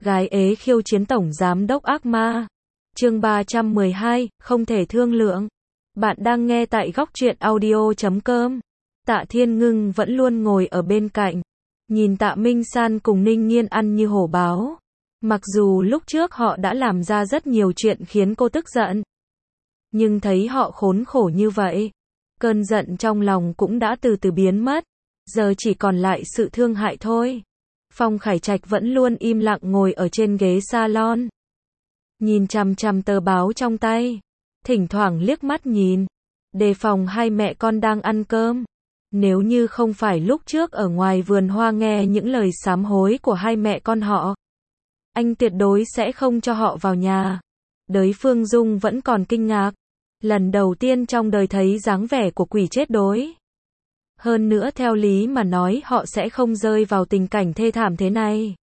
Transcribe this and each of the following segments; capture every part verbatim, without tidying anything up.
Gái ế khiêu chiến tổng giám đốc ác ma. Chương ba trăm mười hai, không thể thương lượng. Bạn đang nghe tại góc truyện audio chấm com. Tạ Thiên Ngưng vẫn luôn ngồi ở bên cạnh, nhìn Tạ Minh San cùng Ninh Nghiên ăn như hổ báo. Mặc dù lúc trước họ đã làm ra rất nhiều chuyện khiến cô tức giận, nhưng thấy họ khốn khổ như vậy, cơn giận trong lòng cũng đã từ từ biến mất, giờ chỉ còn lại sự thương hại thôi. Phong Khải Trạch vẫn luôn im lặng ngồi ở trên ghế salon, nhìn chằm chằm tờ báo trong tay, thỉnh thoảng liếc mắt nhìn, đề phòng hai mẹ con đang ăn cơm. Nếu như không phải lúc trước ở ngoài vườn hoa nghe những lời sám hối của hai mẹ con họ, anh tuyệt đối sẽ không cho họ vào nhà. Đới Phương Dung vẫn còn kinh ngạc, lần đầu tiên trong đời thấy dáng vẻ của quỷ chết đói. Hơn nữa theo lý mà nói họ sẽ không rơi vào tình cảnh thê thảm thế này.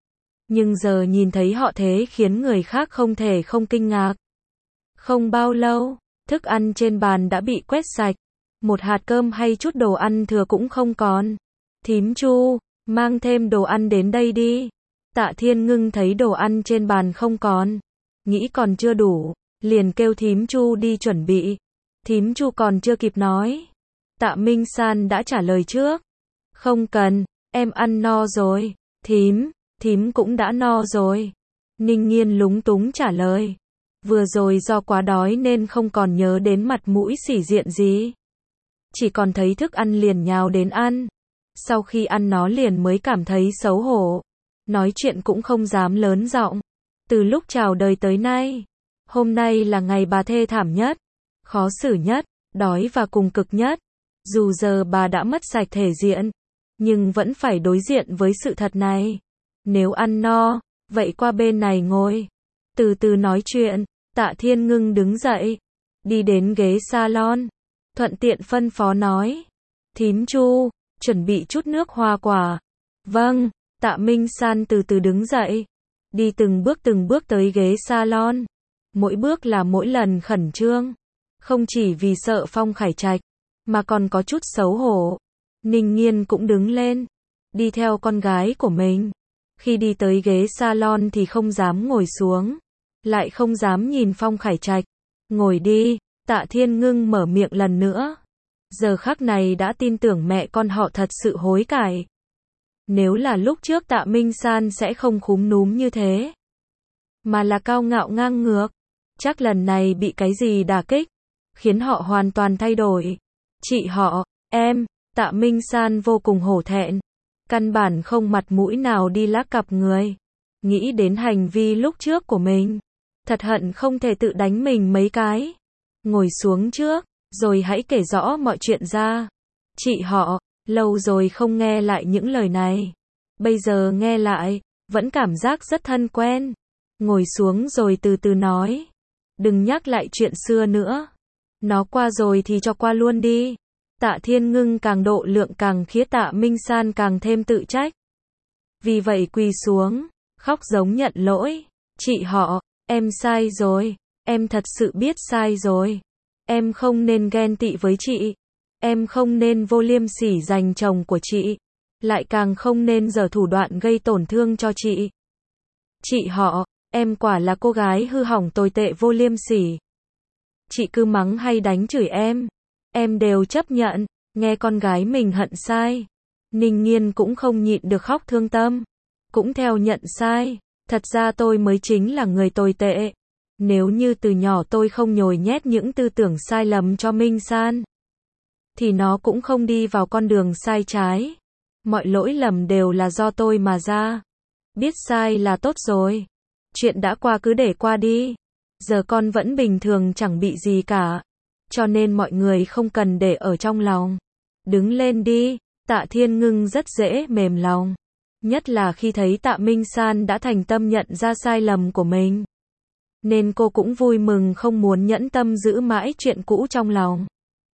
Nhưng giờ nhìn thấy họ thế khiến người khác không thể không kinh ngạc. Không bao lâu, thức ăn trên bàn đã bị quét sạch, một hạt cơm hay chút đồ ăn thừa cũng không còn. Thím Chu, mang thêm đồ ăn đến đây đi. Tạ Thiên Ngưng thấy đồ ăn trên bàn không còn, nghĩ còn chưa đủ, liền kêu thím Chu đi chuẩn bị. Thím Chu còn chưa kịp nói, Tạ Minh San đã trả lời trước. Không cần, em ăn no rồi. Thím, thím cũng đã no rồi. Ninh Nghiên lúng túng trả lời. Vừa rồi do quá đói nên không còn nhớ đến mặt mũi sĩ diện gì, chỉ còn thấy thức ăn liền nhào đến ăn. Sau khi ăn nó liền mới cảm thấy xấu hổ, nói chuyện cũng không dám lớn giọng. Từ lúc chào đời tới nay, hôm nay là ngày bà thê thảm nhất, khó xử nhất, đói và cùng cực nhất. Dù giờ bà đã mất sạch thể diện, nhưng vẫn phải đối diện với sự thật này. Nếu ăn no, vậy qua bên này ngồi, từ từ nói chuyện. Tạ Thiên Ngưng đứng dậy, đi đến ghế salon, thuận tiện phân phó nói. Thím Chu, chuẩn bị chút nước hoa quả. Vâng. Tạ Minh San từ từ đứng dậy, đi từng bước từng bước tới ghế salon. Mỗi bước là mỗi lần khẩn trương, không chỉ vì sợ Phong Khải Trạch, mà còn có chút xấu hổ. Ninh Nghiên cũng đứng lên, đi theo con gái của mình. Khi đi tới ghế salon thì không dám ngồi xuống, lại không dám nhìn Phong Khải Trạch. Ngồi đi. Tạ Thiên Ngưng mở miệng lần nữa. Giờ khắc này đã tin tưởng mẹ con họ thật sự hối cải. Nếu là lúc trước Tạ Minh San sẽ không khúm núm như thế, mà là cao ngạo ngang ngược. Chắc lần này bị cái gì đả kích, khiến họ hoàn toàn thay đổi. Chị họ, em, Tạ Minh San vô cùng hổ thẹn, căn bản không mặt mũi nào đi lắc cặp người. Nghĩ đến hành vi lúc trước của mình, thật hận không thể tự đánh mình mấy cái. Ngồi xuống trước, rồi hãy kể rõ mọi chuyện ra. Chị họ, lâu rồi không nghe lại những lời này, bây giờ nghe lại, vẫn cảm giác rất thân quen. Ngồi xuống rồi từ từ nói. Đừng nhắc lại chuyện xưa nữa, nó qua rồi thì cho qua luôn đi. Tạ Thiên Ngưng càng độ lượng càng khiến Tạ Minh San càng thêm tự trách. Vì vậy quỳ xuống, khóc giống nhận lỗi. Chị họ, em sai rồi, em thật sự biết sai rồi. Em không nên ghen tị với chị, em không nên vô liêm sỉ giành chồng của chị, lại càng không nên giở thủ đoạn gây tổn thương cho chị. Chị họ, em quả là cô gái hư hỏng tồi tệ vô liêm sỉ. Chị cứ mắng hay đánh chửi em, em đều chấp nhận. Nghe con gái mình hận sai, Ninh Nghiên cũng không nhịn được khóc thương tâm, cũng theo nhận sai. Thật ra tôi mới chính là người tồi tệ. Nếu như từ nhỏ tôi không nhồi nhét những tư tưởng sai lầm cho Minh San, thì nó cũng không đi vào con đường sai trái. Mọi lỗi lầm đều là do tôi mà ra. Biết sai là tốt rồi. Chuyện đã qua cứ để qua đi. Giờ con vẫn bình thường chẳng bị gì cả, cho nên mọi người không cần để ở trong lòng. Đứng lên đi. Tạ Thiên Ngưng rất dễ mềm lòng, nhất là khi thấy Tạ Minh San đã thành tâm nhận ra sai lầm của mình, nên cô cũng vui mừng không muốn nhẫn tâm giữ mãi chuyện cũ trong lòng.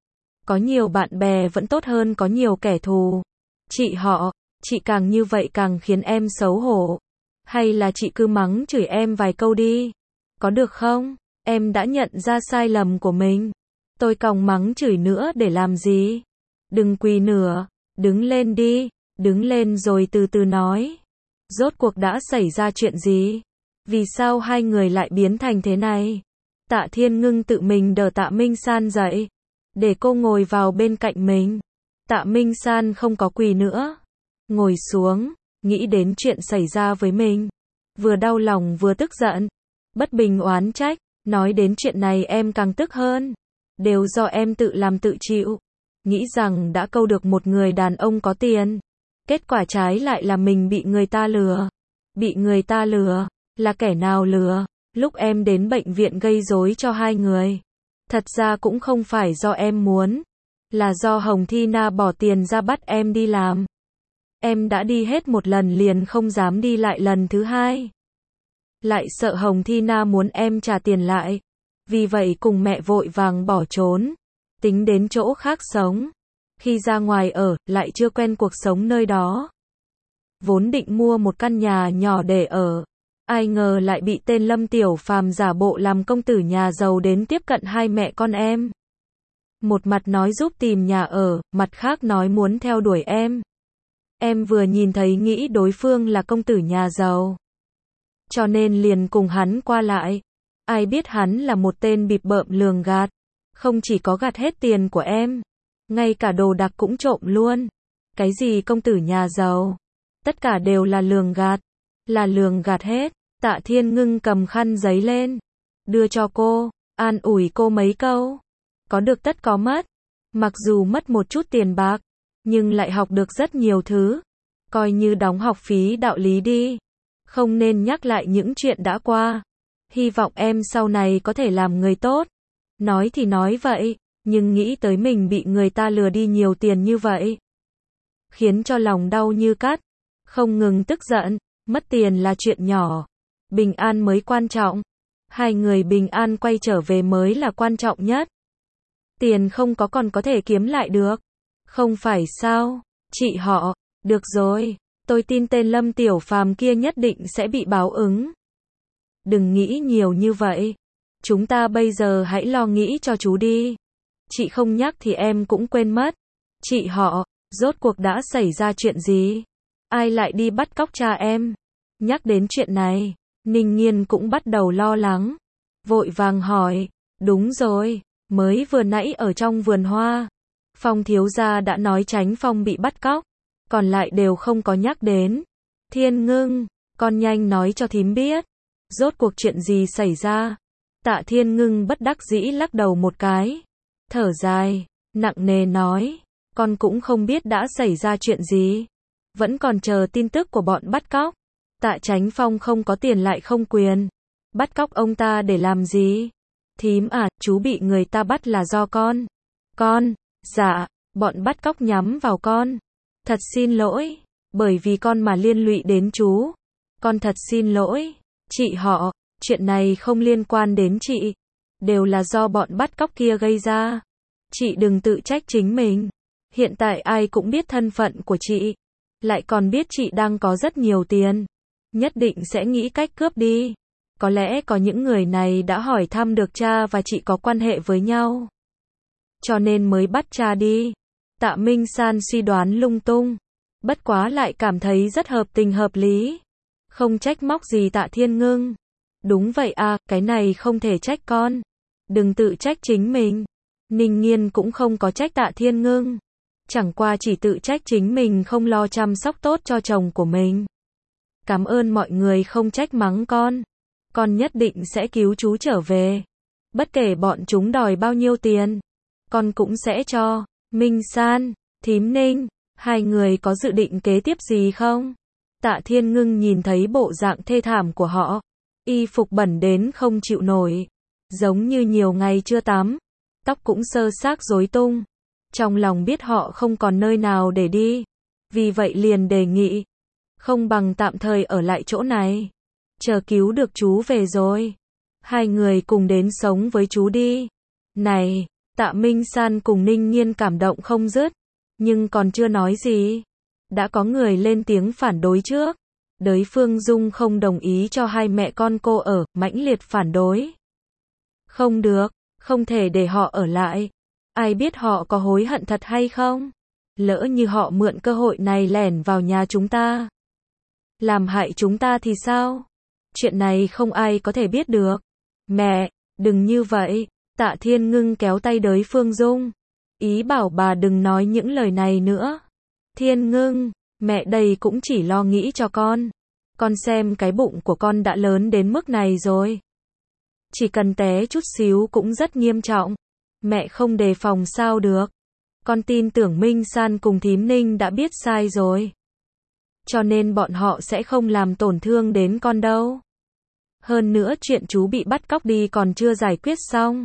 Có nhiều bạn bè vẫn tốt hơn có nhiều kẻ thù. Chị họ, chị càng như vậy càng khiến em xấu hổ. Hay là chị cứ mắng chửi em vài câu đi, có được không? Em đã nhận ra sai lầm của mình, tôi còng mắng chửi nữa để làm gì? Đừng quỳ nữa, đứng lên đi. Đứng lên rồi từ từ nói. Rốt cuộc đã xảy ra chuyện gì? Vì sao hai người lại biến thành thế này? Tạ Thiên Ngưng tự mình đỡ Tạ Minh San dậy, để cô ngồi vào bên cạnh mình. Tạ Minh San không có quỳ nữa, ngồi xuống, nghĩ đến chuyện xảy ra với mình. Vừa đau lòng vừa tức giận, bất bình oán trách, nói đến chuyện này em càng tức hơn. Đều do em tự làm tự chịu. Nghĩ rằng đã câu được một người đàn ông có tiền. Kết quả trái lại là mình bị người ta lừa. Bị người ta lừa, là kẻ nào lừa? Lúc em đến bệnh viện gây rối cho hai người. Thật ra cũng không phải do em muốn. Là do Hồng Thi Na bỏ tiền ra bắt em đi làm. Em đã đi hết một lần liền không dám đi lại lần thứ hai. Lại sợ Hồng Thi Na muốn em trả tiền lại. Vì vậy cùng mẹ vội vàng bỏ trốn. Tính đến chỗ khác sống. Khi ra ngoài ở, lại chưa quen cuộc sống nơi đó. Vốn định mua một căn nhà nhỏ để ở. Ai ngờ lại bị tên Lâm Tiểu Phàm giả bộ làm công tử nhà giàu đến tiếp cận hai mẹ con em. Một mặt nói giúp tìm nhà ở, mặt khác nói muốn theo đuổi em. Em vừa nhìn thấy nghĩ đối phương là công tử nhà giàu. Cho nên liền cùng hắn qua lại. Ai biết hắn là một tên bịp bợm lường gạt. Không chỉ có gạt hết tiền của em, ngay cả đồ đạc cũng trộm luôn. Cái gì công tử nhà giàu? Tất cả đều là lường gạt. Là lường gạt hết. Tạ Thiên Ngưng cầm khăn giấy lên, đưa cho cô, an ủi cô mấy câu. Có được tất có mất. Mặc dù mất một chút tiền bạc, nhưng lại học được rất nhiều thứ. Coi như đóng học phí đạo lý đi. Không nên nhắc lại những chuyện đã qua. Hy vọng em sau này có thể làm người tốt. Nói thì nói vậy, nhưng nghĩ tới mình bị người ta lừa đi nhiều tiền như vậy. Khiến cho lòng đau như cắt. Không ngừng tức giận, mất tiền là chuyện nhỏ. Bình an mới quan trọng. Hai người bình an quay trở về mới là quan trọng nhất. Tiền không có còn có thể kiếm lại được. Không phải sao? Chị họ, được rồi, tôi tin tên Lâm Tiểu Phàm kia nhất định sẽ bị báo ứng. Đừng nghĩ nhiều như vậy. Chúng ta bây giờ hãy lo nghĩ cho chú đi. Chị không nhắc thì em cũng quên mất. Chị họ, rốt cuộc đã xảy ra chuyện gì? Ai lại đi bắt cóc cha em? Nhắc đến chuyện này, Ninh Nghiên cũng bắt đầu lo lắng. Vội vàng hỏi, đúng rồi, mới vừa nãy ở trong vườn hoa. Phong thiếu gia đã nói Chánh Phong bị bắt cóc. Còn lại đều không có nhắc đến. Thiên Ngưng, con nhanh nói cho thím biết. Rốt cuộc chuyện gì xảy ra? Tạ Thiên Ngưng bất đắc dĩ lắc đầu một cái. Thở dài, nặng nề nói. Con cũng không biết đã xảy ra chuyện gì. Vẫn còn chờ tin tức của bọn bắt cóc. Tạ Chánh Phong không có tiền lại không quyền. Bắt cóc ông ta để làm gì? Thím à, chú bị người ta bắt là do con. Con, dạ, bọn bắt cóc nhắm vào con. Thật xin lỗi, bởi vì con mà liên lụy đến chú. Con thật xin lỗi. Chị họ, chuyện này không liên quan đến chị. Đều là do bọn bắt cóc kia gây ra. Chị đừng tự trách chính mình. Hiện tại ai cũng biết thân phận của chị. Lại còn biết chị đang có rất nhiều tiền. Nhất định sẽ nghĩ cách cướp đi. Có lẽ có những người này đã hỏi thăm được cha và chị có quan hệ với nhau. Cho nên mới bắt cha đi. Tạ Minh San suy đoán lung tung. Bất quá lại cảm thấy rất hợp tình hợp lý. Không trách móc gì Tạ Thiên Ngưng. Đúng vậy à, cái này không thể trách con. Đừng tự trách chính mình. Ninh Nghiên cũng không có trách Tạ Thiên Ngưng. Chẳng qua chỉ tự trách chính mình không lo chăm sóc tốt cho chồng của mình. Cảm ơn mọi người không trách mắng con. Con nhất định sẽ cứu chú trở về. Bất kể bọn chúng đòi bao nhiêu tiền, con cũng sẽ cho. Minh San, thím Ninh, hai người có dự định kế tiếp gì không? Tạ Thiên Ngưng nhìn thấy bộ dạng thê thảm của họ. Y phục bẩn đến không chịu nổi. Giống như nhiều ngày chưa tắm. Tóc cũng sơ xác rối tung. Trong lòng biết họ không còn nơi nào để đi. Vì vậy liền đề nghị. Không bằng tạm thời ở lại chỗ này. Chờ cứu được chú về rồi. Hai người cùng đến sống với chú đi. Này, Tạ Minh San cùng Ninh Nghiên cảm động không dứt. Nhưng còn chưa nói gì. Đã có người lên tiếng phản đối trước. Đới Phương Dung không đồng ý cho hai mẹ con cô ở, mãnh liệt phản đối. Không được, không thể để họ ở lại. Ai biết họ có hối hận thật hay không? Lỡ như họ mượn cơ hội này lẻn vào nhà chúng ta. Làm hại chúng ta thì sao? Chuyện này không ai có thể biết được. Mẹ, đừng như vậy. Tạ Thiên Ngưng kéo tay đới Phương Dung. Ý bảo bà đừng nói những lời này nữa. Thiên Ngưng, mẹ đây cũng chỉ lo nghĩ cho con. Con xem cái bụng của con đã lớn đến mức này rồi. Chỉ cần té chút xíu cũng rất nghiêm trọng. Mẹ không đề phòng sao được. Con tin tưởng Minh San cùng Thím Ninh đã biết sai rồi. Cho nên bọn họ sẽ không làm tổn thương đến con đâu. Hơn nữa chuyện chú bị bắt cóc đi còn chưa giải quyết xong.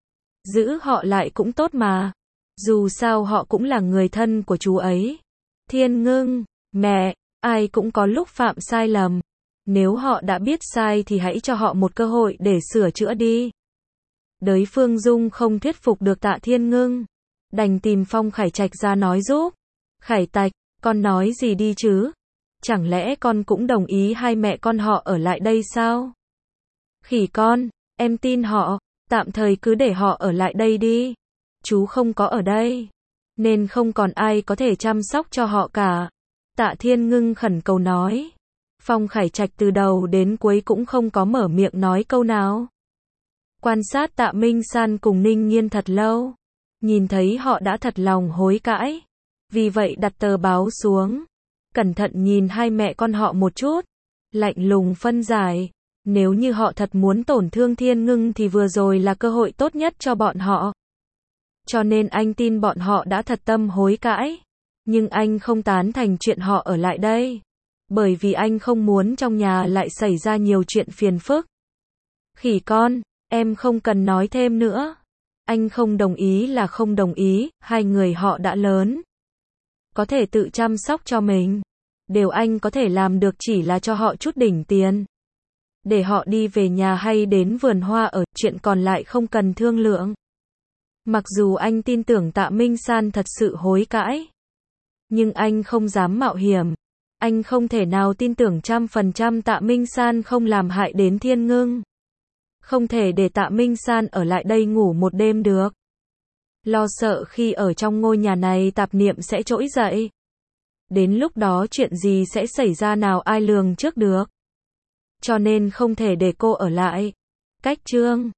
Giữ họ lại cũng tốt mà. Dù sao họ cũng là người thân của chú ấy. Thiên Ngưng, mẹ, ai cũng có lúc phạm sai lầm. Nếu họ đã biết sai thì hãy cho họ một cơ hội để sửa chữa đi. Đới Phương Dung không thuyết phục được Tạ Thiên Ngưng. Đành tìm Phong Khải Trạch ra nói giúp. Khải Tạch, con nói gì đi chứ? Chẳng lẽ con cũng đồng ý hai mẹ con họ ở lại đây sao? Khỉ con, em tin họ, tạm thời cứ để họ ở lại đây đi. Chú không có ở đây, nên không còn ai có thể chăm sóc cho họ cả. Tạ Thiên Ngưng khẩn cầu nói. Phong Khải Trạch từ đầu đến cuối cũng không có mở miệng nói câu nào. Quan sát Tạ Minh San cùng Ninh Nghiên thật lâu. Nhìn thấy họ đã thật lòng hối cãi. Vì vậy đặt tờ báo xuống. Cẩn thận nhìn hai mẹ con họ một chút. Lạnh lùng phân giải. Nếu như họ thật muốn tổn thương Thiên Ngưng thì vừa rồi là cơ hội tốt nhất cho bọn họ. Cho nên anh tin bọn họ đã thật tâm hối cãi. Nhưng anh không tán thành chuyện họ ở lại đây. Bởi vì anh không muốn trong nhà lại xảy ra nhiều chuyện phiền phức. Khỉ con, em không cần nói thêm nữa. Anh không đồng ý là không đồng ý, hai người họ đã lớn. Có thể tự chăm sóc cho mình. Điều anh có thể làm được chỉ là cho họ chút đỉnh tiền. Để họ đi về nhà hay đến vườn hoa ở, chuyện còn lại không cần thương lượng. Mặc dù anh tin tưởng Tạ Minh San thật sự hối cãi. Nhưng anh không dám mạo hiểm. Anh không thể nào tin tưởng trăm phần trăm Tạ Minh San không làm hại đến Thiên Ngưng. Không thể để Tạ Minh San ở lại đây ngủ một đêm được. Lo sợ khi ở trong ngôi nhà này tạp niệm sẽ trỗi dậy. Đến lúc đó chuyện gì sẽ xảy ra nào ai lường trước được. Cho nên không thể để cô ở lại. Cách chương